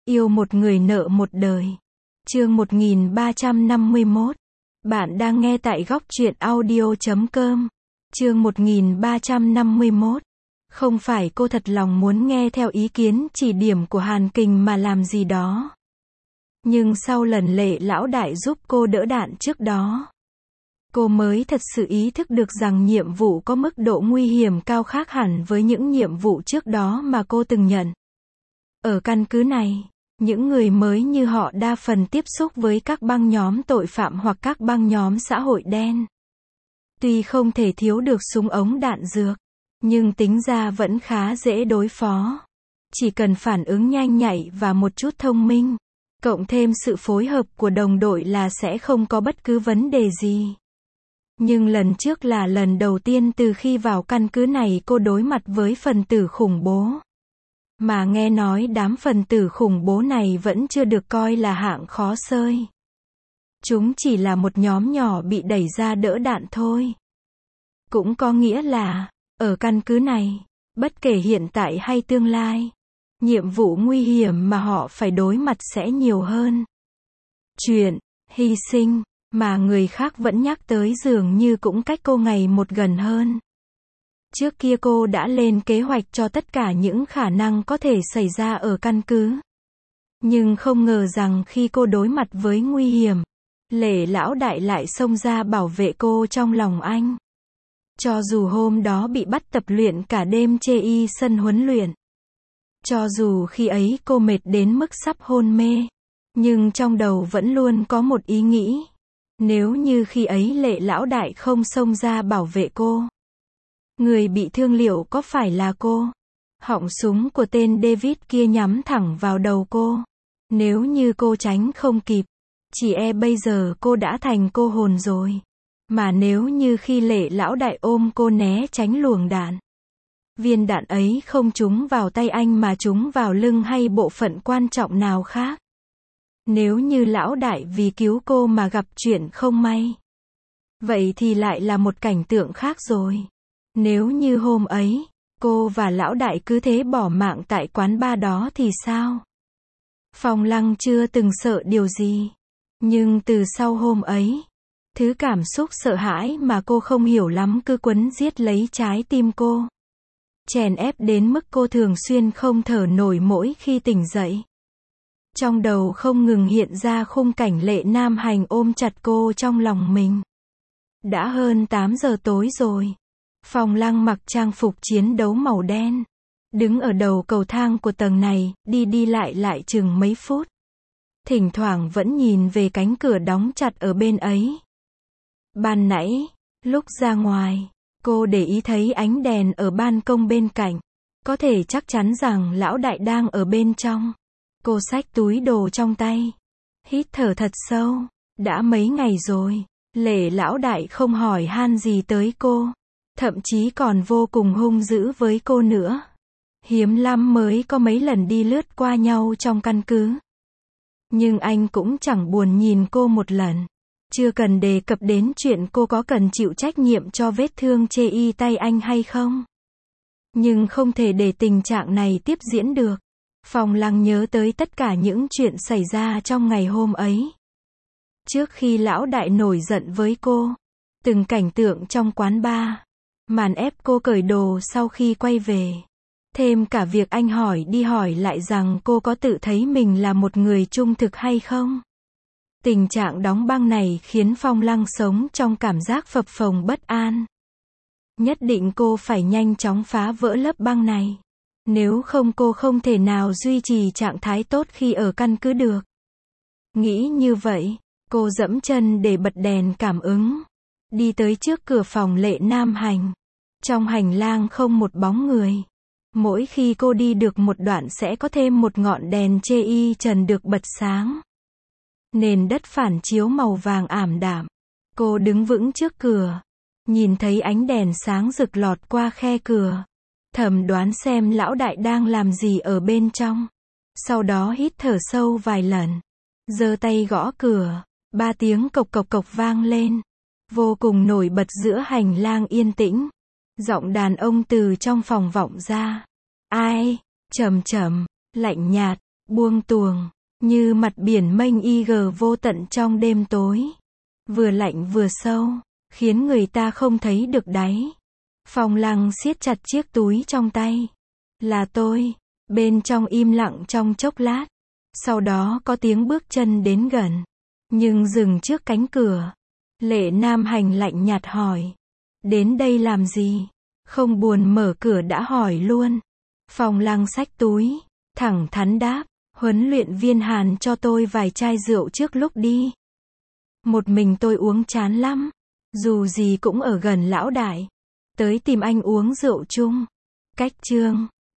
Yêu một người nợ một đời. Chương 1351. Bạn đang nghe tại góc truyện audio.com. Chương 1351. Không phải cô thật lòng muốn nghe theo ý kiến chỉ điểm của Hàn Kình mà làm gì đó. Nhưng sau lần Lệ lão đại giúp cô đỡ đạn trước đó, cô mới thật sự ý thức được rằng nhiệm vụ có mức độ nguy hiểm cao khác hẳn với những nhiệm vụ trước đó mà cô từng nhận. Ở căn cứ này, những người mới như họ đa phần tiếp xúc với các băng nhóm tội phạm hoặc các băng nhóm xã hội đen. Tuy không thể thiếu được súng ống đạn dược, nhưng tính ra vẫn khá dễ đối phó. Chỉ cần phản ứng nhanh nhạy và một chút thông minh, cộng thêm sự phối hợp của đồng đội là sẽ không có bất cứ vấn đề gì. Nhưng lần trước là lần đầu tiên từ khi vào căn cứ này cô đối mặt với phần tử khủng bố. Mà nghe nói đám phần tử khủng bố này vẫn chưa được coi là hạng khó xơi. Chúng chỉ là một nhóm nhỏ bị đẩy ra đỡ đạn thôi. Cũng có nghĩa là, ở căn cứ này, bất kể hiện tại hay tương lai, nhiệm vụ nguy hiểm mà họ phải đối mặt sẽ nhiều hơn. Chuyện, hy sinh, mà người khác vẫn nhắc tới dường như cũng cách cô ngày một gần hơn. Trước kia cô đã lên kế hoạch cho tất cả những khả năng có thể xảy ra ở căn cứ. Nhưng không ngờ rằng khi cô đối mặt với nguy hiểm, Lệ lão đại lại xông ra bảo vệ cô trong lòng anh. Cho dù hôm đó bị bắt tập luyện cả đêm chê sân huấn luyện. Cho dù khi ấy cô mệt đến mức sắp hôn mê. Nhưng trong đầu vẫn luôn có một ý nghĩ. Nếu như khi ấy Lệ lão đại không xông ra bảo vệ cô, người bị thương liệu có phải là cô? Họng súng của tên David kia nhắm thẳng vào đầu cô. Nếu như cô tránh không kịp, chỉ bây giờ cô đã thành cô hồn rồi. Mà nếu như khi Lệ lão đại ôm cô né tránh luồng đạn, viên đạn ấy không trúng vào tay anh mà trúng vào lưng hay bộ phận quan trọng nào khác. Nếu như lão đại vì cứu cô mà gặp chuyện không may, vậy thì lại là một cảnh tượng khác rồi. Nếu như hôm ấy, cô và lão đại cứ thế bỏ mạng tại quán bar đó thì sao? Phong Lăng chưa từng sợ điều gì. Nhưng từ sau hôm ấy, thứ cảm xúc sợ hãi mà cô không hiểu lắm cứ quấn giết lấy trái tim cô. Chèn ép đến mức cô thường xuyên không thở nổi mỗi khi tỉnh dậy. Trong đầu không ngừng hiện ra khung cảnh Lệ Nam Hành ôm chặt cô trong lòng mình. Đã hơn 8 giờ tối rồi. Phong Lăng mặc trang phục chiến đấu màu đen, đứng ở đầu cầu thang của tầng này, đi lại chừng mấy phút. Thỉnh thoảng vẫn nhìn về cánh cửa đóng chặt ở bên ấy. Ban nãy, lúc ra ngoài, cô để ý thấy ánh đèn ở ban công bên cạnh. Có thể chắc chắn rằng lão đại đang ở bên trong. Cô xách túi đồ trong tay, hít thở thật sâu. Đã mấy ngày rồi, Lệ lão đại không hỏi han gì tới cô. Thậm chí còn vô cùng hung dữ với cô nữa. Hiếm lắm mới có mấy lần đi lướt qua nhau trong căn cứ. Nhưng anh cũng chẳng buồn nhìn cô một lần. Chưa cần đề cập đến chuyện cô có cần chịu trách nhiệm cho vết thương chê tay anh hay không. Nhưng không thể để tình trạng này tiếp diễn được. Phong Lăng nhớ tới tất cả những chuyện xảy ra trong ngày hôm ấy. Trước khi lão đại nổi giận với cô, từng cảnh tượng trong quán bar, màn ép cô cởi đồ sau khi quay về. Thêm cả việc anh hỏi đi hỏi lại rằng cô có tự thấy mình là một người trung thực hay không. Tình trạng đóng băng này khiến Phong Lăng sống trong cảm giác phập phồng bất an. Nhất định cô phải nhanh chóng phá vỡ lớp băng này. Nếu không cô không thể nào duy trì trạng thái tốt khi ở căn cứ được. Nghĩ như vậy, cô dẫm chân để bật đèn cảm ứng. Đi tới trước cửa phòng Lệ Nam Hành. Trong hành lang không một bóng người. Mỗi khi cô đi được một đoạn sẽ có thêm một ngọn đèn chê trần được bật sáng. Nền đất phản chiếu màu vàng ảm đạm. Cô đứng vững trước cửa. Nhìn thấy ánh đèn sáng rực lọt qua khe cửa. Thầm đoán xem lão đại đang làm gì ở bên trong. Sau đó hít thở sâu vài lần. Giơ tay gõ cửa. 3 tiếng cộc cộc cộc vang lên. Vô cùng nổi bật giữa hành lang yên tĩnh. Giọng đàn ông từ trong phòng vọng ra. Ai? Trầm trầm, lạnh nhạt. buông tuồng, như mặt biển mênh vô tận trong đêm tối. Vừa lạnh vừa sâu, khiến người ta không thấy được đáy. Phong Lăng siết chặt chiếc túi trong tay. Là tôi. Bên trong im lặng trong chốc lát. Sau đó có tiếng bước chân đến gần. Nhưng dừng trước cánh cửa. Lệ Nam Hành lạnh nhạt hỏi. Đến đây làm gì? Không buồn mở cửa đã hỏi luôn. Phong Lăng xách túi. Thẳng thắn đáp. Huấn luyện viên Hàn cho tôi vài chai rượu trước lúc đi. Một mình tôi uống chán lắm. Dù gì cũng ở gần lão đại. Tới tìm anh uống rượu chung. Cách chương